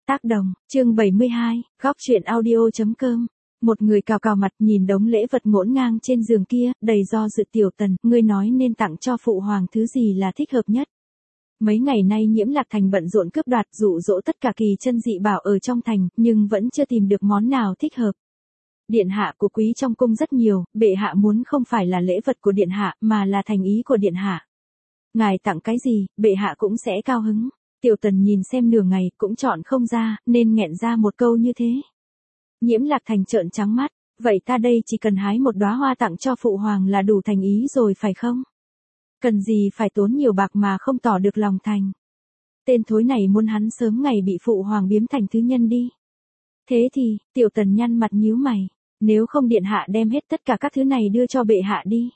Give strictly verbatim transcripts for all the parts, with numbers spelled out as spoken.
Tác đồng, chương bảy mươi hai, góc truyện audio chấm com. Một người cào cào mặt nhìn đống lễ vật ngổn ngang trên giường kia, đầy do dự. Tiểu Tần, ngươi nói nên tặng cho phụ hoàng thứ gì là thích hợp nhất. Mấy ngày nay Nhiễm Lạc Thành bận rộn cướp đoạt dụ dỗ tất cả kỳ chân dị bảo ở trong thành, nhưng vẫn chưa tìm được món nào thích hợp. Điện hạ của quý trong cung rất nhiều, bệ hạ muốn không phải là lễ vật của điện hạ, mà là thành ý của điện hạ. Ngài tặng cái gì, bệ hạ cũng sẽ cao hứng. Tiểu Tần nhìn xem nửa ngày, cũng chọn không ra, nên nghẹn ra một câu như thế. Nhiễm Lạc Thành trợn trắng mắt, vậy ta đây chỉ cần hái một đóa hoa tặng cho phụ hoàng là đủ thành ý rồi phải không? Cần gì phải tốn nhiều bạc mà không tỏ được lòng thành. Tên thối này muốn hắn sớm ngày bị phụ hoàng biếm thành thứ nhân đi. Thế thì, Tiểu Tần nhăn mặt nhíu mày, nếu không điện hạ đem hết tất cả các thứ này đưa cho bệ hạ đi.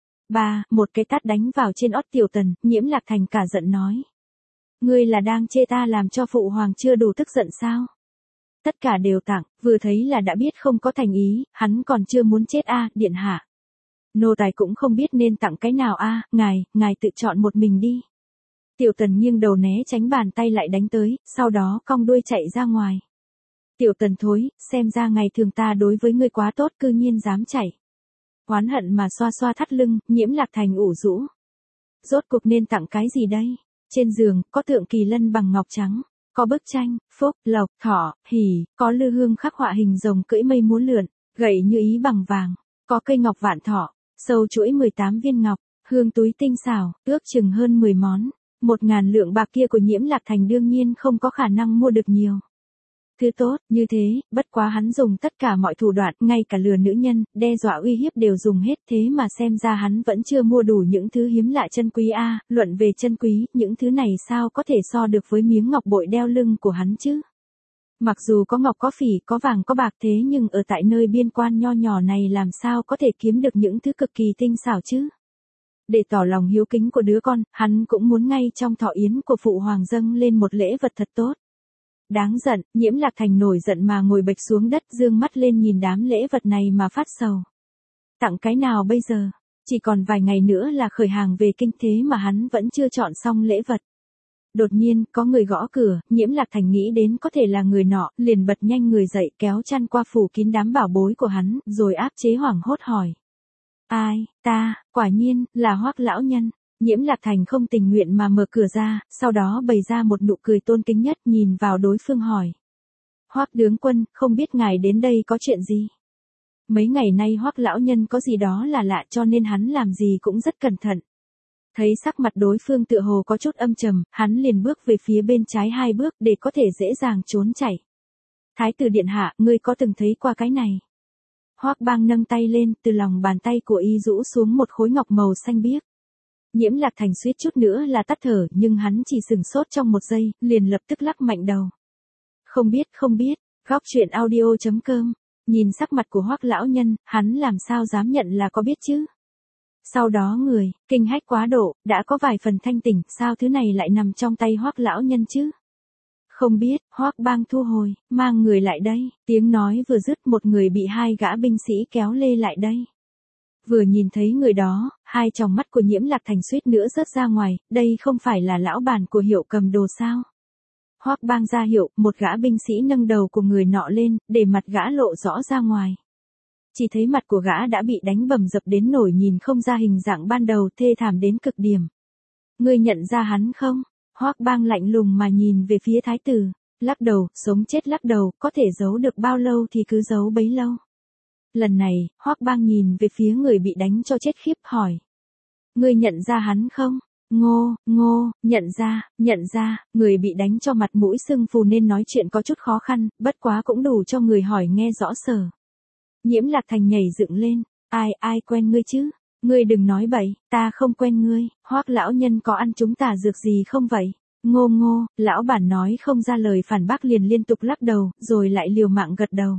Ba, một cái tát đánh vào trên ót Tiểu Tần, Nhiễm Lạc Thành cả giận nói. Ngươi là đang chê ta làm cho phụ hoàng chưa đủ tức giận sao? Tất cả đều tặng, vừa thấy là đã biết không có thành ý, hắn còn chưa muốn chết a, à, điện hạ. Nô tài cũng không biết nên tặng cái nào a, à, ngài, ngài tự chọn một mình đi. Tiểu Tần nghiêng đầu né tránh bàn tay lại đánh tới, sau đó cong đuôi chạy ra ngoài. Tiểu Tần thối, xem ra ngày thường ta đối với ngươi quá tốt cư nhiên dám chạy. Oán hận mà xoa xoa thắt lưng, Nhiễm Lạc Thành ủ rũ. Rốt cuộc nên tặng cái gì đây? Trên giường, có tượng kỳ lân bằng ngọc trắng, có bức tranh, phúc, lộc, thỏ, hỉ, có lư hương khắc họa hình rồng cưỡi mây múa lượn, gậy như ý bằng vàng, có cây ngọc vạn thọ, sâu chuỗi mười tám viên ngọc, hương túi tinh xảo, ước chừng hơn mười món. Một ngàn lượng bạc kia của Nhiễm Lạc Thành đương nhiên không có khả năng mua được nhiều. Thứ tốt, như thế, bất quá hắn dùng tất cả mọi thủ đoạn, ngay cả lừa nữ nhân, đe dọa uy hiếp đều dùng hết, thế mà xem ra hắn vẫn chưa mua đủ những thứ hiếm lạ chân quý a, à, luận về chân quý, những thứ này sao có thể so được với miếng ngọc bội đeo lưng của hắn chứ? Mặc dù có ngọc có phỉ, có vàng có bạc thế nhưng ở tại nơi biên quan nho nhỏ này làm sao có thể kiếm được những thứ cực kỳ tinh xảo chứ? Để tỏ lòng hiếu kính của đứa con, hắn cũng muốn ngay trong thọ yến của phụ hoàng dâng lên một lễ vật thật tốt. Đáng giận, Nhiễm Lạc Thành nổi giận mà ngồi bệch xuống đất, dương mắt lên nhìn đám lễ vật này mà phát sầu. Tặng cái nào bây giờ? Chỉ còn vài ngày nữa là khởi hàng về kinh thế mà hắn vẫn chưa chọn xong lễ vật. Đột nhiên, có người gõ cửa, Nhiễm Lạc Thành nghĩ đến có thể là người nọ, liền bật nhanh người dậy kéo chăn qua phủ kín đám bảo bối của hắn, rồi áp chế hoảng hốt hỏi. Ai, ta, quả nhiên, là Hoắc lão nhân. Nhiễm Lạc Thành không tình nguyện mà mở cửa ra, sau đó bày ra một nụ cười tôn kính nhất nhìn vào đối phương hỏi. Hoắc tướng quân, không biết ngài đến đây có chuyện gì? Mấy ngày nay Hoắc lão nhân có gì đó là lạ cho nên hắn làm gì cũng rất cẩn thận. Thấy sắc mặt đối phương tựa hồ có chút âm trầm, hắn liền bước về phía bên trái hai bước để có thể dễ dàng trốn chạy. Thái tử điện hạ, ngươi có từng thấy qua cái này? Hoắc Bang nâng tay lên, từ lòng bàn tay của y rũ xuống một khối ngọc màu xanh biếc. Nhiễm Lạc Thành suýt chút nữa là tắt thở, nhưng hắn chỉ sừng sốt trong một giây, liền lập tức lắc mạnh đầu. Không biết, không biết, góc truyện audio chấm com. Nhìn sắc mặt của Hoắc lão nhân, hắn làm sao dám nhận là có biết chứ? Sau đó người, kinh hách quá độ, đã có vài phần thanh tỉnh, sao thứ này lại nằm trong tay Hoắc lão nhân chứ? Không biết, Hoắc Bang thu hồi, mang người lại đây, tiếng nói vừa dứt một người bị hai gã binh sĩ kéo lê lại đây. Vừa nhìn thấy người đó, hai tròng mắt của Nhiễm Lạc Thành suýt nữa rớt ra ngoài, đây không phải là lão bản của Hiệu cầm đồ sao? Hoắc Bang ra hiệu, một gã binh sĩ nâng đầu của người nọ lên, để mặt gã lộ rõ ra ngoài. Chỉ thấy mặt của gã đã bị đánh bầm dập đến nổi nhìn không ra hình dạng ban đầu, thê thảm đến cực điểm. Ngươi nhận ra hắn không? Hoắc Bang lạnh lùng mà nhìn về phía thái tử, lắc đầu, sống chết lắc đầu, có thể giấu được bao lâu thì cứ giấu bấy lâu. Lần này, Hoắc Bang nhìn về phía người bị đánh cho chết khiếp hỏi. Ngươi nhận ra hắn không? Ngô, ngô, nhận ra, nhận ra, người bị đánh cho mặt mũi sưng phù nên nói chuyện có chút khó khăn, bất quá cũng đủ cho người hỏi nghe rõ sở. Nhiễm Lạc Thành nhảy dựng lên, ai, ai quen ngươi chứ? Ngươi đừng nói bậy, ta không quen ngươi, Hoắc lão nhân có ăn chúng tà dược gì không vậy? Ngô ngô, lão bản nói không ra lời phản bác liền liên tục lắc đầu, rồi lại liều mạng gật đầu.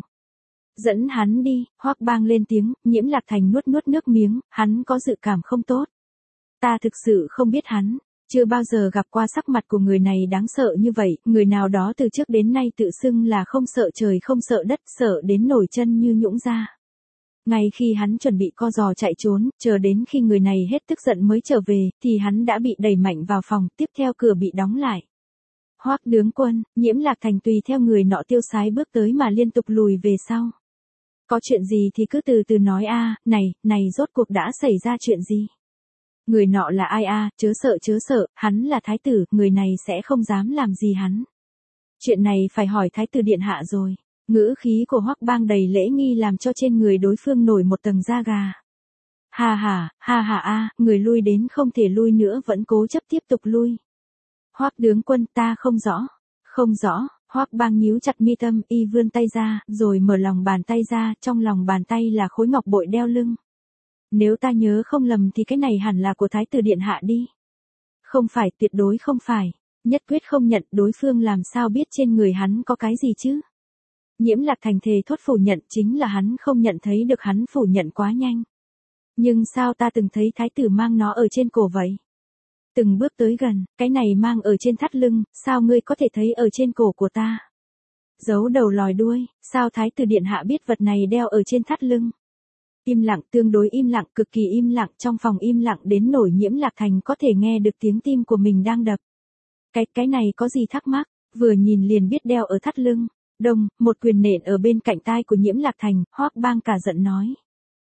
Dẫn hắn đi, Hoắc Bang lên tiếng, Nhiễm Lạc Thành nuốt nuốt nước miếng, hắn có dự cảm không tốt. Ta thực sự không biết hắn, chưa bao giờ gặp qua sắc mặt của người này đáng sợ như vậy, người nào đó từ trước đến nay tự xưng là không sợ trời không sợ đất, sợ đến nổi chân như nhũn ra. Ngay khi hắn chuẩn bị co giò chạy trốn, chờ đến khi người này hết tức giận mới trở về, thì hắn đã bị đẩy mạnh vào phòng, tiếp theo cửa bị đóng lại. Hoắc tướng quân, Nhiễm Lạc Thành tùy theo người nọ tiêu sái bước tới mà liên tục lùi về sau. Có chuyện gì thì cứ từ từ nói a, này, này rốt cuộc đã xảy ra chuyện gì? Người nọ là ai a, chớ sợ chớ sợ, hắn là thái tử, người này sẽ không dám làm gì hắn. Chuyện này phải hỏi thái tử điện hạ rồi. Ngữ khí của Hoắc Bang đầy lễ nghi làm cho trên người đối phương nổi một tầng da gà. Ha ha, ha ha a, người lui đến không thể lui nữa vẫn cố chấp tiếp tục lui. Hoắc tướng quân ta không rõ, không rõ, Hoắc Bang nhíu chặt mi tâm, y vươn tay ra, rồi mở lòng bàn tay ra, trong lòng bàn tay là khối ngọc bội đeo lưng. Nếu ta nhớ không lầm thì cái này hẳn là của thái tử điện hạ đi. Không phải, tuyệt đối không phải, nhất quyết không nhận, đối phương làm sao biết trên người hắn có cái gì chứ? Nhiễm Lạc Thành thề thốt phủ nhận, chính là hắn không nhận thấy được, hắn phủ nhận quá nhanh. Nhưng sao ta từng thấy thái tử mang nó ở trên cổ vậy? Từng bước tới gần, cái này mang ở trên thắt lưng, sao ngươi có thể thấy ở trên cổ của ta? Giấu đầu lòi đuôi, sao thái tử điện hạ biết vật này đeo ở trên thắt lưng? Im lặng, tương đối im lặng, cực kỳ im lặng, trong phòng im lặng đến nổi Nhiễm Lạc Thành có thể nghe được tiếng tim của mình đang đập. Cái, cái này có gì thắc mắc, vừa nhìn liền biết đeo ở thắt lưng. Đông, một quyền nện ở bên cạnh tai của Nhiễm Lạc Thành, Hoắc Bang cả giận nói.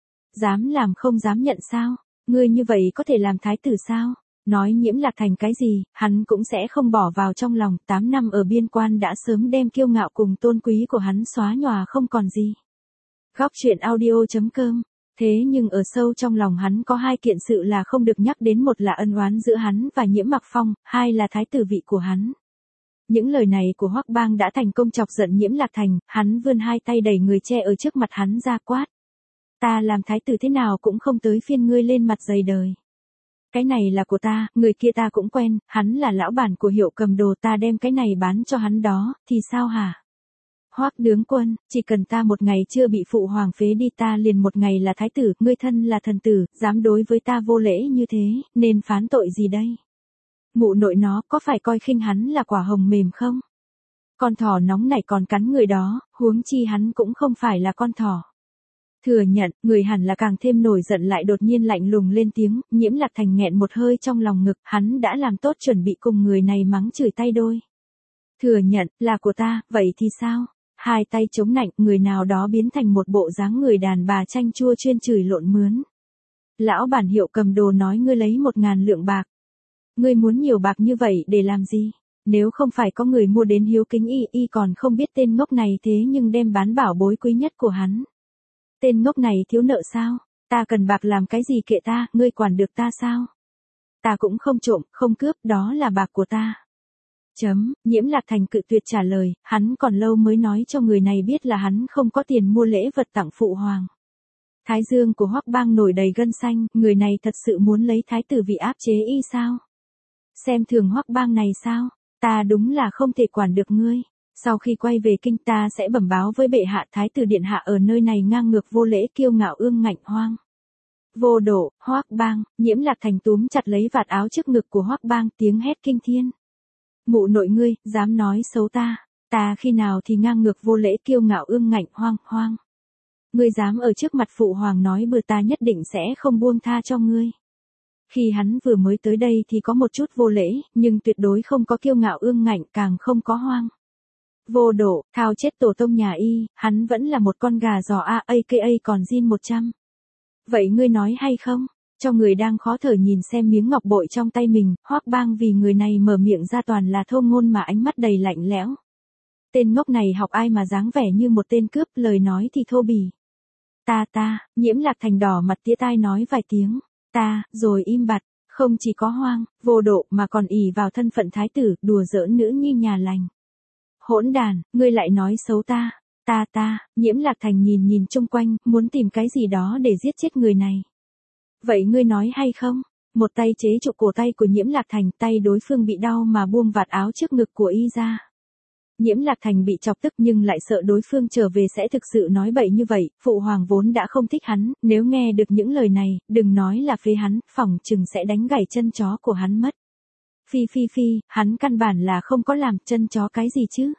Dám làm không dám nhận sao, ngươi như vậy có thể làm thái tử sao? Nói Nhiễm Lạc Thành cái gì, hắn cũng sẽ không bỏ vào trong lòng, tám năm ở biên quan đã sớm đem kiêu ngạo cùng tôn quý của hắn xóa nhòa không còn gì. Góc truyện audio chấm com. Thế nhưng ở sâu trong lòng hắn có hai kiện sự là không được nhắc đến, một là ân oán giữa hắn và Nhiễm Mặc Phong, hai là thái tử vị của hắn. Những lời này của Hoắc Bang đã thành công chọc giận Nhiễm Lạc Thành, hắn vươn hai tay đẩy người che ở trước mặt hắn ra quát. Ta làm thái tử thế nào cũng không tới phiên ngươi lên mặt dày đời. Cái này là của ta, người kia ta cũng quen, hắn là lão bản của hiệu cầm đồ, ta đem cái này bán cho hắn đó, thì sao hả? Hoắc tướng quân, chỉ cần ta một ngày chưa bị phụ hoàng phế đi ta liền một ngày là thái tử, ngươi thân là thần tử, dám đối với ta vô lễ như thế, nên phán tội gì đây? Mụ nội nó có phải coi khinh hắn là quả hồng mềm không? Con thỏ nóng này còn cắn người đó, huống chi hắn cũng không phải là con thỏ. Thừa nhận, người hẳn là càng thêm nổi giận lại đột nhiên lạnh lùng lên tiếng, Nhiễm Lạc Thành nghẹn một hơi trong lòng ngực, hắn đã làm tốt chuẩn bị cùng người này mắng chửi tay đôi. Thừa nhận, là của ta, vậy thì sao? Hai tay chống nạnh, người nào đó biến thành một bộ dáng người đàn bà chanh chua chuyên chửi lộn mướn. Lão bản hiệu cầm đồ nói ngươi lấy một ngàn lượng bạc. Ngươi muốn nhiều bạc như vậy để làm gì? Nếu không phải có người mua đến hiếu kính y, y còn không biết tên ngốc này thế nhưng đem bán bảo bối quý nhất của hắn. Tên ngốc này thiếu nợ sao? Ta cần bạc làm cái gì kệ ta, ngươi quản được ta sao? Ta cũng không trộm, không cướp, đó là bạc của ta. Chấm, Nhiễm Lạc Thành cự tuyệt trả lời, hắn còn lâu mới nói cho người này biết là hắn không có tiền mua lễ vật tặng phụ hoàng. Thái dương của Hoắc Bang nổi đầy gân xanh, người này thật sự muốn lấy thái tử vị áp chế y sao? Xem thường Hoắc Bang này sao? Ta đúng là không thể quản được ngươi. Sau khi quay về kinh ta sẽ bẩm báo với bệ hạ, thái tử điện hạ ở nơi này ngang ngược vô lễ kiêu ngạo ương ngạnh hoang. Vô độ, Hoắc Bang, Nhiễm Lạc Thành túm chặt lấy vạt áo trước ngực của Hoắc Bang, tiếng hét kinh thiên. Mụ nội ngươi, dám nói xấu ta, ta khi nào thì ngang ngược vô lễ kiêu ngạo ương ngạnh hoang, hoang. Ngươi dám ở trước mặt phụ hoàng nói bừa, ta nhất định sẽ không buông tha cho ngươi. Khi hắn vừa mới tới đây thì có một chút vô lễ, nhưng tuyệt đối không có kiêu ngạo ương ngạnh, càng không có hoang. Vô độ, thao chết tổ tông nhà y, hắn vẫn là một con gà giò a aka còn zin một trăm. Vậy ngươi nói hay không? Cho người đang khó thở nhìn xem miếng ngọc bội trong tay mình, Hoắc Bang vì người này mở miệng ra toàn là thô ngôn mà ánh mắt đầy lạnh lẽo. Tên ngốc này học ai mà dáng vẻ như một tên cướp, lời nói thì thô bỉ. Ta ta, Nhiễm Lạc Thành đỏ mặt tía tai nói vài tiếng, ta, rồi im bặt, không chỉ có hoang, vô độ mà còn ỷ vào thân phận thái tử, đùa giỡn nữ nhi nhà lành. Hỗn đàn, ngươi lại nói xấu ta, ta ta, Nhiễm Lạc Thành nhìn nhìn chung quanh, muốn tìm cái gì đó để giết chết người này. Vậy ngươi nói hay không? Một tay chế trụ cổ tay của Nhiễm Lạc Thành, tay đối phương bị đau mà buông vạt áo trước ngực của y ra. Nhiễm Lạc Thành bị chọc tức nhưng lại sợ đối phương trở về sẽ thực sự nói bậy như vậy, phụ hoàng vốn đã không thích hắn, nếu nghe được những lời này, đừng nói là phế hắn, phỏng chừng sẽ đánh gãy chân chó của hắn mất. Phi phi phi, hắn căn bản là không có làm chân chó cái gì chứ.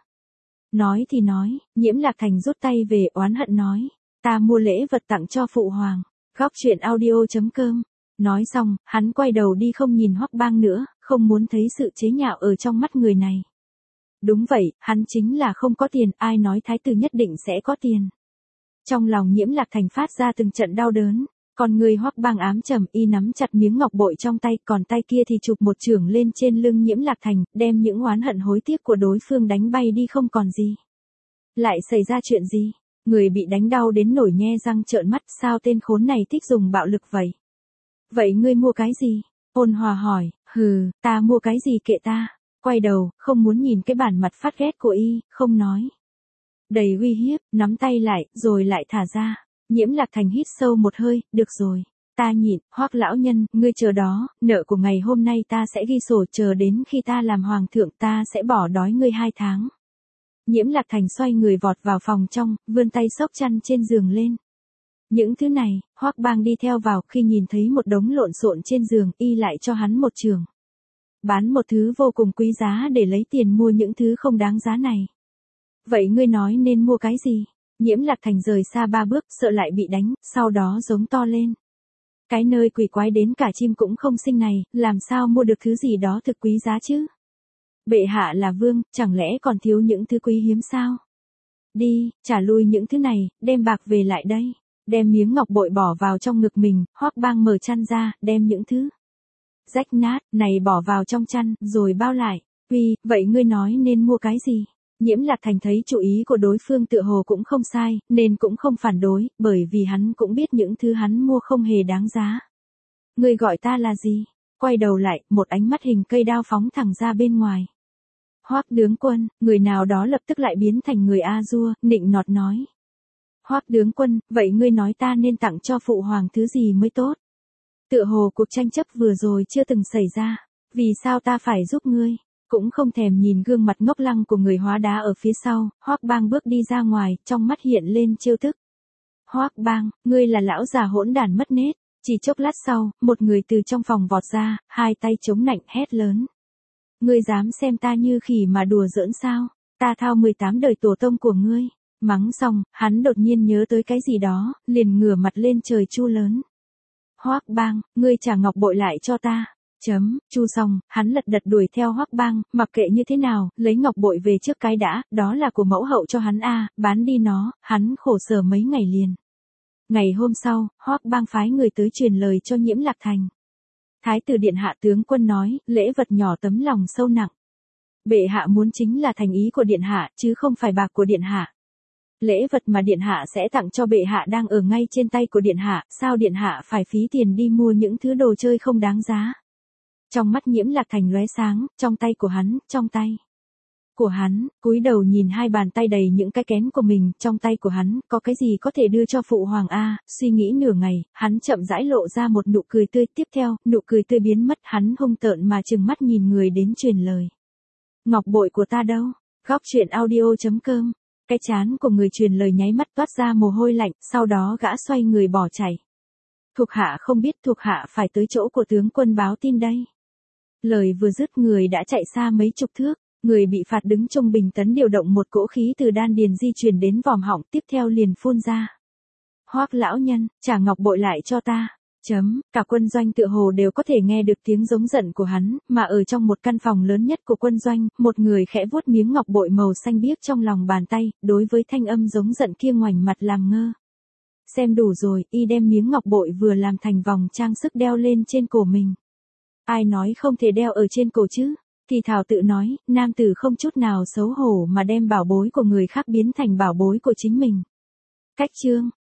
Nói thì nói, Nhiễm Lạc Thành rút tay về oán hận nói, ta mua lễ vật tặng cho phụ hoàng. Góc truyện audio chấm com. Nói xong, hắn quay đầu đi không nhìn Hoắc Bang nữa, không muốn thấy sự chế nhạo ở trong mắt người này. Đúng vậy, hắn chính là không có tiền, ai nói thái tử nhất định sẽ có tiền. Trong lòng Nhiễm Lạc Thành phát ra từng trận đau đớn, còn người Hoắc Bang ám trầm, y nắm chặt miếng ngọc bội trong tay, còn tay kia thì chụp một chưởng lên trên lưng Nhiễm Lạc Thành, đem những oán hận hối tiếc của đối phương đánh bay đi không còn gì. Lại xảy ra chuyện gì? Người bị đánh đau đến nổi nhe răng trợn mắt, sao tên khốn này thích dùng bạo lực vậy? Vậy ngươi mua cái gì? Ôn Hòa hỏi. Hừ, ta mua cái gì kệ ta. Quay đầu, không muốn nhìn cái bản mặt phát ghét của y, không nói. Đầy uy hiếp, nắm tay lại, rồi lại thả ra. Nhiễm Lạc Thành hít sâu một hơi, được rồi. Ta nhịn, Hoắc lão nhân, ngươi chờ đó, nợ của ngày hôm nay ta sẽ ghi sổ, chờ đến khi ta làm hoàng thượng ta sẽ bỏ đói ngươi hai tháng. Nhiễm Lạc Thành xoay người vọt vào phòng trong, vươn tay xốc chăn trên giường lên. Những thứ này, Hoắc Bang đi theo vào, khi nhìn thấy một đống lộn xộn trên giường, y lại cho hắn một chưởng. Bán một thứ vô cùng quý giá để lấy tiền mua những thứ không đáng giá này. Vậy ngươi nói nên mua cái gì? Nhiễm Lạc Thành rời xa ba bước, sợ lại bị đánh, sau đó giống to lên. Cái nơi quỷ quái đến cả chim cũng không sinh này, làm sao mua được thứ gì đó thực quý giá chứ? Bệ hạ là vương, chẳng lẽ còn thiếu những thứ quý hiếm sao? Đi, trả lui những thứ này, đem bạc về lại đây. Đem miếng ngọc bội bỏ vào trong ngực mình, Hoắc Bang mở chăn ra, đem những thứ rách nát này bỏ vào trong chăn, rồi bao lại. Uy, vậy ngươi nói nên mua cái gì? Nhiễm Lạc Thành thấy chủ ý của đối phương tựa hồ cũng không sai, nên cũng không phản đối, bởi vì hắn cũng biết những thứ hắn mua không hề đáng giá. Ngươi gọi ta là gì? Quay đầu lại, một ánh mắt hình cây đao phóng thẳng ra bên ngoài. Hoắc tướng quân, người nào đó lập tức lại biến thành người A Dua, nịnh nọt nói. Hoắc tướng quân, vậy ngươi nói ta nên tặng cho phụ hoàng thứ gì mới tốt? Tựa hồ cuộc tranh chấp vừa rồi chưa từng xảy ra, vì sao ta phải giúp ngươi? Cũng không thèm nhìn gương mặt ngốc lăng của người hóa đá ở phía sau, Hoắc Bang bước đi ra ngoài, trong mắt hiện lên trêu tức. Hoắc Bang, ngươi là lão già hỗn đản mất nết. Chỉ chốc lát sau, một người từ trong phòng vọt ra, hai tay chống nạnh hét lớn. Ngươi dám xem ta như khỉ mà đùa giỡn sao? Ta thao mười tám đời tổ tông của ngươi. Mắng xong, hắn đột nhiên nhớ tới cái gì đó, liền ngửa mặt lên trời chu lớn. Hoắc Bang, ngươi trả ngọc bội lại cho ta. Chấm, chu xong, hắn lật đật đuổi theo Hoắc Bang, mặc kệ như thế nào, lấy ngọc bội về trước cái đã, đó là của mẫu hậu cho hắn a, bán đi nó, hắn khổ sở mấy ngày liền. Ngày hôm sau, Hoắc Bang phái người tới truyền lời cho Nhiễm Lạc Thành. Thái tử điện hạ tướng quân nói, lễ vật nhỏ tấm lòng sâu nặng. Bệ hạ muốn chính là thành ý của điện hạ, chứ không phải bạc của điện hạ. Lễ vật mà điện hạ sẽ tặng cho bệ hạ đang ở ngay trên tay của điện hạ, sao điện hạ phải phí tiền đi mua những thứ đồ chơi không đáng giá. Trong mắt Nhiễm Lạc Thành lóe sáng, trong tay của hắn, trong tay của hắn, cúi đầu nhìn hai bàn tay đầy những cái kén của mình, trong tay của hắn, có cái gì có thể đưa cho phụ hoàng a? Suy nghĩ nửa ngày, hắn chậm rãi lộ ra một nụ cười tươi, tiếp theo, nụ cười tươi biến mất, hắn hung tợn mà trừng mắt nhìn người đến truyền lời. Ngọc bội của ta đâu? Góc truyện audio chấm com. Cái trán của người truyền lời nháy mắt toát ra mồ hôi lạnh, sau đó gã xoay người bỏ chạy. Thuộc hạ không biết, thuộc hạ phải tới chỗ của tướng quân báo tin đây. Lời vừa dứt, người đã chạy xa mấy chục thước. Người bị phạt đứng trung bình tấn điều động một cỗ khí từ đan điền di chuyển đến vòm họng, tiếp theo liền phun ra. Hoắc lão nhân, trả ngọc bội lại cho ta. Chấm, cả quân doanh tựa hồ đều có thể nghe được tiếng giống giận của hắn, mà ở trong một căn phòng lớn nhất của quân doanh, một người khẽ vuốt miếng ngọc bội màu xanh biếc trong lòng bàn tay, đối với thanh âm giống giận kia ngoảnh mặt làm ngơ. Xem đủ rồi, y đem miếng ngọc bội vừa làm thành vòng trang sức đeo lên trên cổ mình. Ai nói không thể đeo ở trên cổ chứ? Thì thảo tự nói, nam tử không chút nào xấu hổ mà đem bảo bối của người khác biến thành bảo bối của chính mình. Cách chương